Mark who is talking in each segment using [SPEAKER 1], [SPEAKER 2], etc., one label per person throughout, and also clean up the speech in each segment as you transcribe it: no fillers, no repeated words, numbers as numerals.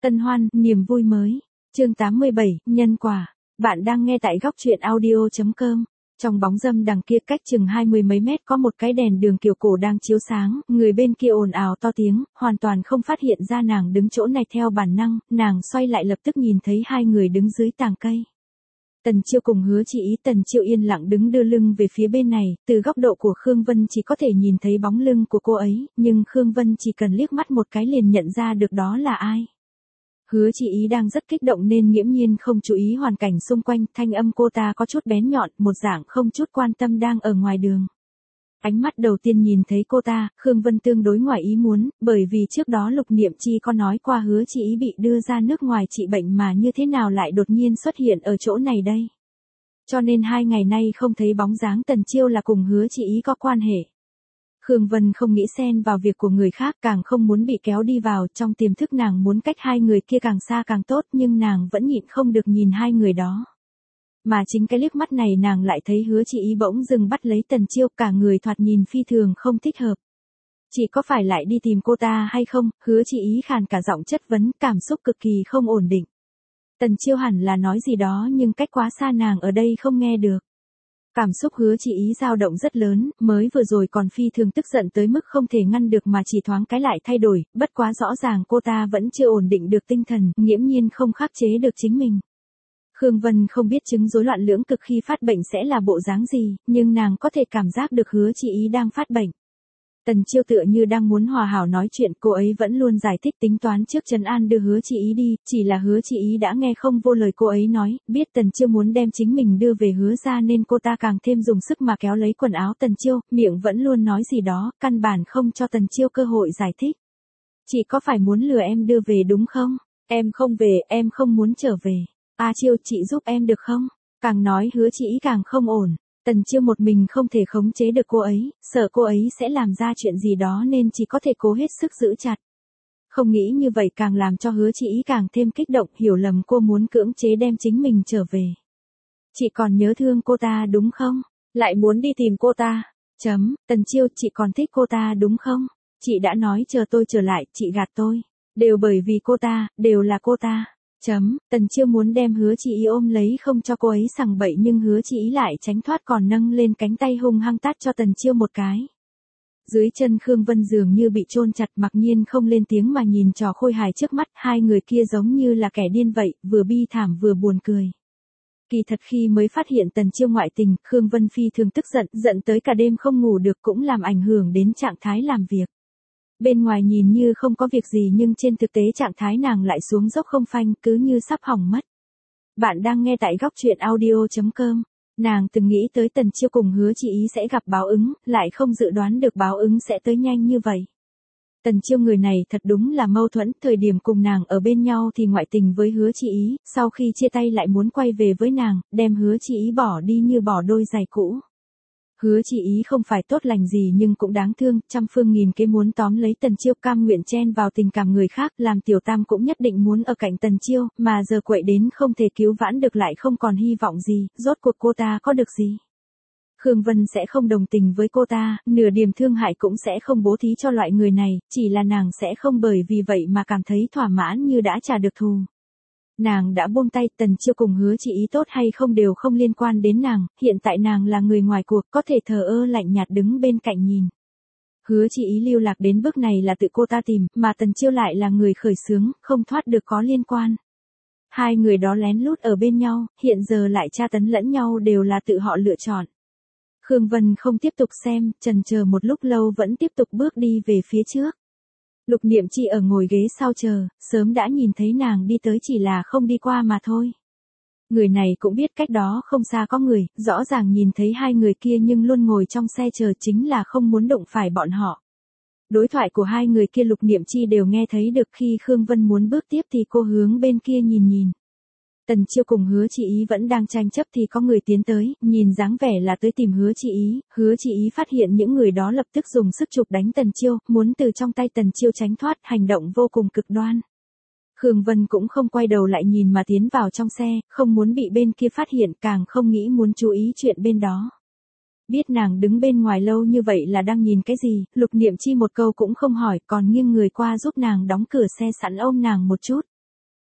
[SPEAKER 1] Tân hoan, niềm vui mới. Chương 87, nhân quả. Bạn đang nghe tại góc truyện audio.com. Trong bóng râm đằng kia cách chừng 20 mấy mét có một cái đèn đường kiểu cổ đang chiếu sáng, người bên kia ồn ào to tiếng, hoàn toàn không phát hiện ra nàng đứng chỗ này theo bản năng, nàng xoay lại lập tức nhìn thấy hai người đứng dưới tàng cây. Tần Chiêu cùng Hứa Chị Ý. Tần Chiêu yên lặng đứng đưa lưng về phía bên này, từ góc độ của Khương Vân chỉ có thể nhìn thấy bóng lưng của cô ấy, nhưng Khương Vân chỉ cần liếc mắt một cái liền nhận ra được đó là ai. Hứa Chị Ý đang rất kích động nên nghiễm nhiên không chú ý hoàn cảnh xung quanh, thanh âm cô ta có chút bén nhọn, một dạng không chút quan tâm đang ở ngoài đường. Ánh mắt đầu tiên nhìn thấy cô ta, Khương Vân tương đối ngoài ý muốn, bởi vì trước đó Lục Niệm Chi có nói qua Hứa Chị Ý bị đưa ra nước ngoài trị bệnh mà như thế nào lại đột nhiên xuất hiện ở chỗ này đây. Cho nên 2 ngày nay không thấy bóng dáng Tần Chiêu là cùng Hứa Chị Ý có quan hệ. Khương Vân không nghĩ xen vào việc của người khác, càng không muốn bị kéo đi vào, trong tiềm thức nàng muốn cách hai người kia càng xa càng tốt, nhưng nàng vẫn nhịn không được nhìn hai người đó. Mà chính cái liếc mắt này nàng lại thấy Hứa Chị Ý bỗng dưng bắt lấy Tần Chiêu, cả người thoạt nhìn phi thường không thích hợp. Chị có phải lại đi tìm cô ta hay không? Hứa Chị Ý khàn cả giọng chất vấn, cảm xúc cực kỳ không ổn định. Tần Chiêu hẳn là nói gì đó nhưng cách quá xa nàng ở đây không nghe được. Cảm xúc Hứa Chị Ý dao động rất lớn, mới vừa rồi còn phi thường tức giận tới mức không thể ngăn được mà chỉ thoáng cái lại thay đổi, bất quá rõ ràng cô ta vẫn chưa ổn định được tinh thần, nghiễm nhiên không khắc chế được chính mình. Khương Vân không biết chứng rối loạn lưỡng cực khi phát bệnh sẽ là bộ dáng gì, nhưng nàng có thể cảm giác được Hứa Chị Ý đang phát bệnh. Tần Chiêu tựa như đang muốn hòa hảo nói chuyện, cô ấy vẫn luôn giải thích tính toán trước trấn an đưa Hứa Chị Ý đi, chỉ là Hứa Chị Ý đã nghe không vô lời cô ấy nói, biết Tần Chiêu muốn đem chính mình đưa về Hứa ra nên cô ta càng thêm dùng sức mà kéo lấy quần áo Tần Chiêu, miệng vẫn luôn nói gì đó, căn bản không cho Tần Chiêu cơ hội giải thích. Chị có phải muốn lừa em đưa về đúng không? Em không về, em không muốn trở về. Chiêu, chị giúp em được không? Càng nói Hứa Chị Ý càng không ổn. Tần Chiêu một mình không thể khống chế được cô ấy, sợ cô ấy sẽ làm ra chuyện gì đó nên chỉ có thể cố hết sức giữ chặt. Không nghĩ như vậy càng làm cho Hứa Chị Ý càng thêm kích động, hiểu lầm cô muốn cưỡng chế đem chính mình trở về. Chị còn nhớ thương cô ta đúng không? Lại muốn đi tìm cô ta. Tần Chiêu, chị còn thích cô ta đúng không? Chị đã nói chờ tôi trở lại, chị gạt tôi. Đều bởi vì cô ta, đều là cô ta. Tần Chiêu muốn đem Hứa Chị Ý ôm lấy không cho cô ấy sằng bậy nhưng Hứa Chị Ý lại tránh thoát còn nâng lên cánh tay hung hăng tát cho Tần Chiêu một cái. Dưới chân Khương Vân dường như bị chôn chặt, mặc nhiên không lên tiếng mà nhìn trò khôi hài trước mắt, hai người kia giống như là kẻ điên vậy, vừa bi thảm vừa buồn cười. Kỳ thật khi mới phát hiện Tần Chiêu ngoại tình, Khương Vân phi thường tức giận, giận tới cả đêm không ngủ được cũng làm ảnh hưởng đến trạng thái làm việc. Bên ngoài nhìn như không có việc gì nhưng trên thực tế trạng thái nàng lại xuống dốc không phanh, cứ như sắp hỏng mất. Bạn đang nghe tại góc truyện audio.com. Nàng từng nghĩ tới Tần Chiêu cùng Hứa Chị Ý sẽ gặp báo ứng, lại không dự đoán được báo ứng sẽ tới nhanh như vậy. Tần Chiêu người này thật đúng là mâu thuẫn, thời điểm cùng nàng ở bên nhau thì ngoại tình với Hứa Chị Ý, sau khi chia tay lại muốn quay về với nàng, đem Hứa Chị Ý bỏ đi như bỏ đôi giày cũ. Hứa Chị Ý không phải tốt lành gì nhưng cũng đáng thương, trăm phương nghìn kế muốn tóm lấy Tần Chiêu, cam nguyện chen vào tình cảm người khác, làm tiểu tam cũng nhất định muốn ở cạnh Tần Chiêu, mà giờ quậy đến không thể cứu vãn được lại không còn hy vọng gì, rốt cuộc cô ta có được gì. Khương Vân sẽ không đồng tình với cô ta, nửa điểm thương hại cũng sẽ không bố thí cho loại người này, chỉ là nàng sẽ không bởi vì vậy mà cảm thấy thỏa mãn như đã trả được thù. Nàng đã buông tay, Tần Chiêu cùng Hứa Chị Ý tốt hay không đều không liên quan đến nàng, hiện tại nàng là người ngoài cuộc, có thể thờ ơ lạnh nhạt đứng bên cạnh nhìn. Hứa Chị Ý lưu lạc đến bước này là tự cô ta tìm, mà Tần Chiêu lại là người khởi xướng, không thoát được có liên quan. Hai người đó lén lút ở bên nhau, hiện giờ lại tra tấn lẫn nhau đều là tự họ lựa chọn. Khương Vân không tiếp tục xem, chần chờ một lúc lâu vẫn tiếp tục bước đi về phía trước. Lục Niệm Chi ở ngồi ghế sau chờ, sớm đã nhìn thấy nàng đi tới chỉ là không đi qua mà thôi. Người này cũng biết cách đó không xa có người, rõ ràng nhìn thấy hai người kia nhưng luôn ngồi trong xe chờ chính là không muốn đụng phải bọn họ. Đối thoại của hai người kia Lục Niệm Chi đều nghe thấy được, khi Khương Vân muốn bước tiếp thì cô hướng bên kia nhìn. Tần Chiêu cùng Hứa Chị Ý vẫn đang tranh chấp thì có người tiến tới, nhìn dáng vẻ là tới tìm Hứa Chị Ý, Hứa Chị Ý phát hiện những người đó lập tức dùng sức chụp đánh Tần Chiêu, muốn từ trong tay Tần Chiêu tránh thoát, hành động vô cùng cực đoan. Khương Vân cũng không quay đầu lại nhìn mà tiến vào trong xe, không muốn bị bên kia phát hiện, càng không nghĩ muốn chú ý chuyện bên đó. Biết nàng đứng bên ngoài lâu như vậy là đang nhìn cái gì, Lục Niệm Chi một câu cũng không hỏi, còn nghiêng người qua giúp nàng đóng cửa xe sẵn ôm nàng một chút.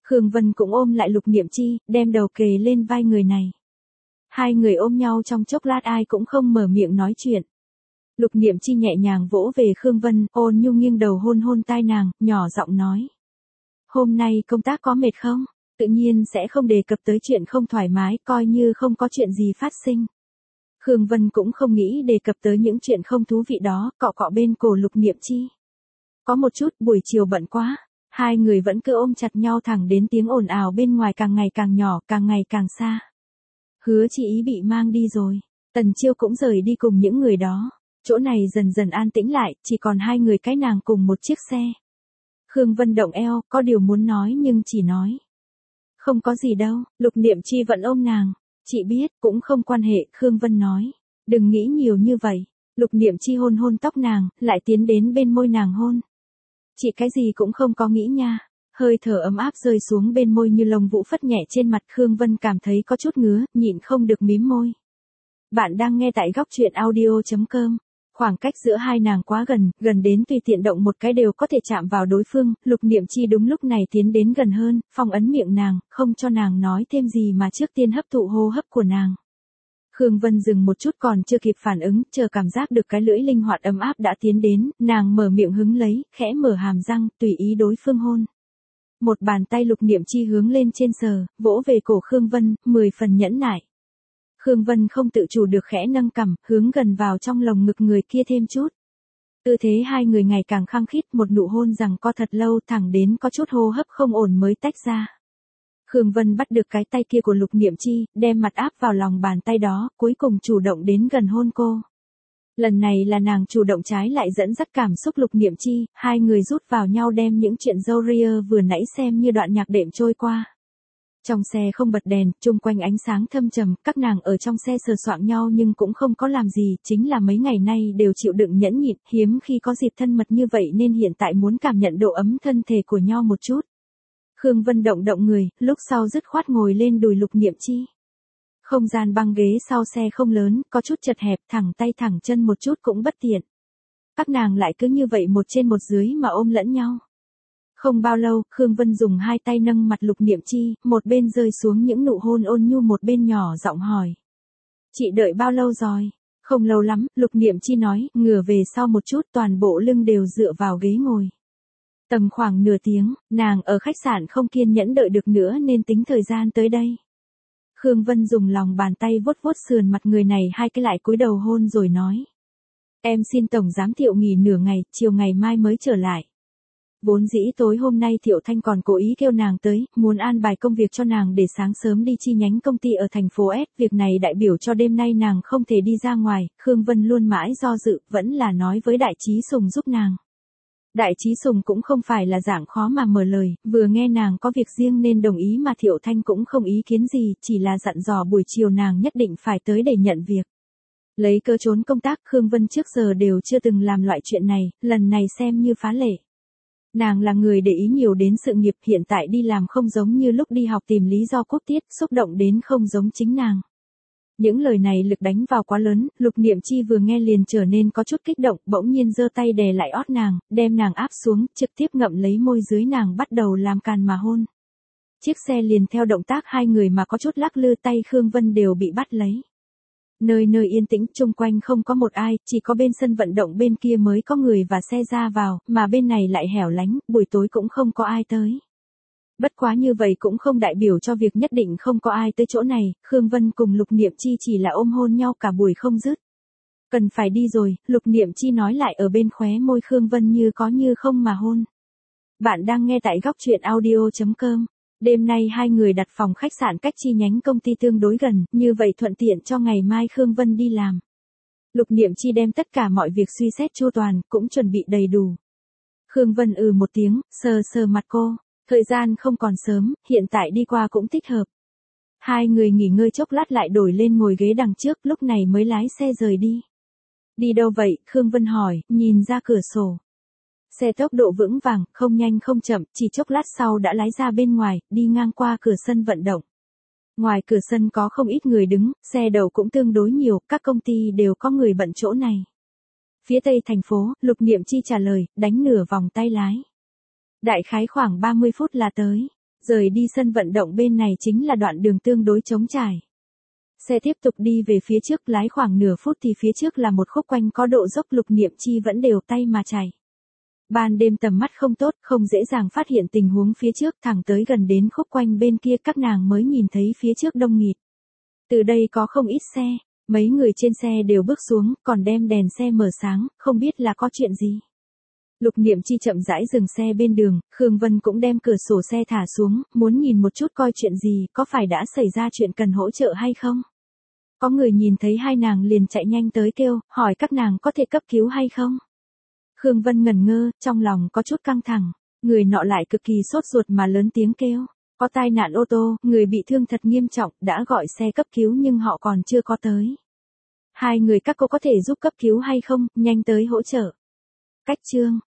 [SPEAKER 1] Khương Vân cũng ôm lại Lục Niệm Chi, đem đầu kề lên vai người này. Hai người ôm nhau trong chốc lát ai cũng không mở miệng nói chuyện. Lục Niệm Chi nhẹ nhàng vỗ về Khương Vân, ôn nhu nghiêng đầu hôn hôn tai nàng, nhỏ giọng nói. Hôm nay công tác có mệt không? Tự nhiên sẽ không đề cập tới chuyện không thoải mái, coi như không có chuyện gì phát sinh. Khương Vân cũng không nghĩ đề cập tới những chuyện không thú vị đó, cọ cọ bên cổ Lục Niệm Chi. Có một chút buổi chiều bận quá, hai người vẫn cứ ôm chặt nhau thẳng đến tiếng ồn ào bên ngoài càng ngày càng nhỏ, càng ngày càng xa. Hứa Chi Ý bị mang đi rồi, Tần Chiêu cũng rời đi cùng những người đó. Chỗ này dần dần an tĩnh lại, chỉ còn hai người cái nàng cùng một chiếc xe. Khương Vân động eo, có điều muốn nói nhưng chỉ nói. Không có gì đâu, Lục Niệm Chi vẫn ôm nàng. Chị biết, cũng không quan hệ, Khương Vân nói. Đừng nghĩ nhiều như vậy. Lục Niệm Chi hôn hôn tóc nàng, lại tiến đến bên môi nàng hôn. Chị cái gì cũng không có nghĩ nha. Hơi thở ấm áp rơi xuống bên môi như lông vũ phất nhẹ trên mặt Khương Vân cảm thấy có chút ngứa, nhịn không được mím môi. Bạn đang nghe tại góc truyện audio.com. Khoảng cách giữa hai nàng quá gần, gần đến tùy tiện động một cái đều có thể chạm vào đối phương, Lục Niệm Chi đúng lúc này tiến đến gần hơn, phong ấn miệng nàng, không cho nàng nói thêm gì mà trước tiên hấp thụ hô hấp của nàng. Khương Vân dừng một chút còn chưa kịp phản ứng, chờ cảm giác được cái lưỡi linh hoạt ấm áp đã tiến đến, nàng mở miệng hứng lấy, khẽ mở hàm răng, tùy ý đối phương hôn. Một bàn tay Lục Niệm Chi hướng lên trên sờ, vỗ về cổ Khương Vân, 10 phần nhẫn nại. Khương Vân không tự chủ được khẽ nâng cằm, hướng gần vào trong lồng ngực người kia thêm chút. Tư thế hai người ngày càng khăng khít, một nụ hôn rằng co thật lâu thẳng đến có chút hô hấp không ổn mới tách ra. Khương Vân bắt được cái tay kia của Lục Niệm Chi, đem mặt áp vào lòng bàn tay đó, cuối cùng chủ động đến gần hôn cô. Lần này là nàng chủ động trái lại dẫn dắt cảm xúc Lục Niệm Chi, hai người rút vào nhau đem những chuyện dâu ria vừa nãy xem như đoạn nhạc đệm trôi qua. Trong xe không bật đèn, chung quanh ánh sáng thâm trầm, các nàng ở trong xe sờ soạng nhau nhưng cũng không có làm gì, chính là mấy ngày nay đều chịu đựng nhẫn nhịn, hiếm khi có dịp thân mật như vậy nên hiện tại muốn cảm nhận độ ấm thân thể của nhau một chút. Khương Vân động động người, lúc sau dứt khoát ngồi lên đùi Lục Niệm Chi. Không gian băng ghế sau xe không lớn, có chút chật hẹp, thẳng tay thẳng chân một chút cũng bất tiện. Các nàng lại cứ như vậy một trên một dưới mà ôm lẫn nhau. Không bao lâu, Khương Vân dùng hai tay nâng mặt Lục Niệm Chi, một bên rơi xuống những nụ hôn ôn nhu một bên nhỏ giọng hỏi. Chị đợi bao lâu rồi? Không lâu lắm, Lục Niệm Chi nói, ngửa về sau một chút toàn bộ lưng đều dựa vào ghế ngồi. Tầm khoảng nửa tiếng, nàng ở khách sạn không kiên nhẫn đợi được nữa nên tính thời gian tới đây. Khương Vân dùng lòng bàn tay vuốt vuốt sườn mặt người này hai cái lại cúi đầu hôn rồi nói. Em xin tổng giám Thiệu nghỉ nửa ngày, chiều ngày mai mới trở lại. Vốn dĩ tối hôm nay Thiệu Thanh còn cố ý kêu nàng tới, muốn an bài công việc cho nàng để sáng sớm đi chi nhánh công ty ở thành phố S. Việc này đại biểu cho đêm nay nàng không thể đi ra ngoài, Khương Vân luôn mãi do dự, vẫn là nói với Đại Trí Sùng giúp nàng. Đại Trí Sùng cũng không phải là dạng khó mà mở lời, vừa nghe nàng có việc riêng nên đồng ý mà Thiệu Thanh cũng không ý kiến gì, chỉ là dặn dò buổi chiều nàng nhất định phải tới để nhận việc. Lấy cớ trốn công tác, Khương Vân trước giờ đều chưa từng làm loại chuyện này, lần này xem như phá lệ. Nàng là người để ý nhiều đến sự nghiệp, hiện tại đi làm không giống như lúc đi học tìm lý do cốt tiết, xúc động đến không giống chính nàng. Những lời này lực đánh vào quá lớn, Lục Niệm Chi vừa nghe liền trở nên có chút kích động, bỗng nhiên giơ tay đè lại ót nàng, đem nàng áp xuống, trực tiếp ngậm lấy môi dưới nàng bắt đầu làm càn mà hôn. Chiếc xe liền theo động tác hai người mà có chút lắc lư, tay Khương Vân đều bị bắt lấy. Nơi nơi yên tĩnh, chung quanh không có một ai, chỉ có bên sân vận động bên kia mới có người và xe ra vào, mà bên này lại hẻo lánh, buổi tối cũng không có ai tới. Bất quá như vậy cũng không đại biểu cho việc nhất định không có ai tới chỗ này, Khương Vân cùng Lục Niệm Chi chỉ là ôm hôn nhau cả buổi không dứt. Cần phải đi rồi, Lục Niệm Chi nói lại ở bên khóe môi Khương Vân như có như không mà hôn. Bạn đang nghe tại góc truyện audio.com. Đêm nay hai người đặt phòng khách sạn cách chi nhánh công ty tương đối gần, như vậy thuận tiện cho ngày mai Khương Vân đi làm. Lục Niệm Chi đem tất cả mọi việc suy xét chu toàn, cũng chuẩn bị đầy đủ. Khương Vân một tiếng, sờ sờ mặt cô. Thời gian không còn sớm, hiện tại đi qua cũng thích hợp. Hai người nghỉ ngơi chốc lát lại đổi lên ngồi ghế đằng trước, lúc này mới lái xe rời đi. Đi đâu vậy? Khương Vân hỏi, nhìn ra cửa sổ. Xe tốc độ vững vàng, không nhanh không chậm, chỉ chốc lát sau đã lái ra bên ngoài, đi ngang qua cửa sân vận động. Ngoài cửa sân có không ít người đứng, xe đậu cũng tương đối nhiều, các công ty đều có người bận chỗ này. Phía tây thành phố, Lục Niệm Chi trả lời, đánh nửa vòng tay lái. Đại khái khoảng 30 phút là tới. Rời đi sân vận động bên này chính là đoạn đường tương đối trống trải. Xe tiếp tục đi về phía trước, lái khoảng nửa phút thì phía trước là một khúc quanh có độ dốc, Lục Niệm Chi vẫn đều tay mà chạy. Ban đêm tầm mắt không tốt, không dễ dàng phát hiện tình huống phía trước, thẳng tới gần đến khúc quanh bên kia các nàng mới nhìn thấy phía trước đông nghịt. Từ đây có không ít xe, mấy người trên xe đều bước xuống, còn đem đèn xe mở sáng, không biết là có chuyện gì. Lục Niệm Chi chậm rãi dừng xe bên đường, Khương Vân cũng đem cửa sổ xe thả xuống, muốn nhìn một chút coi chuyện gì, có phải đã xảy ra chuyện cần hỗ trợ hay không. Có người nhìn thấy hai nàng liền chạy nhanh tới kêu, hỏi các nàng có thể cấp cứu hay không. Khương Vân ngẩn ngơ, trong lòng có chút căng thẳng, người nọ lại cực kỳ sốt ruột mà lớn tiếng kêu, có tai nạn ô tô, người bị thương thật nghiêm trọng, đã gọi xe cấp cứu nhưng họ còn chưa có tới. Hai người các cô có thể giúp cấp cứu hay không, nhanh tới hỗ trợ. Cách chương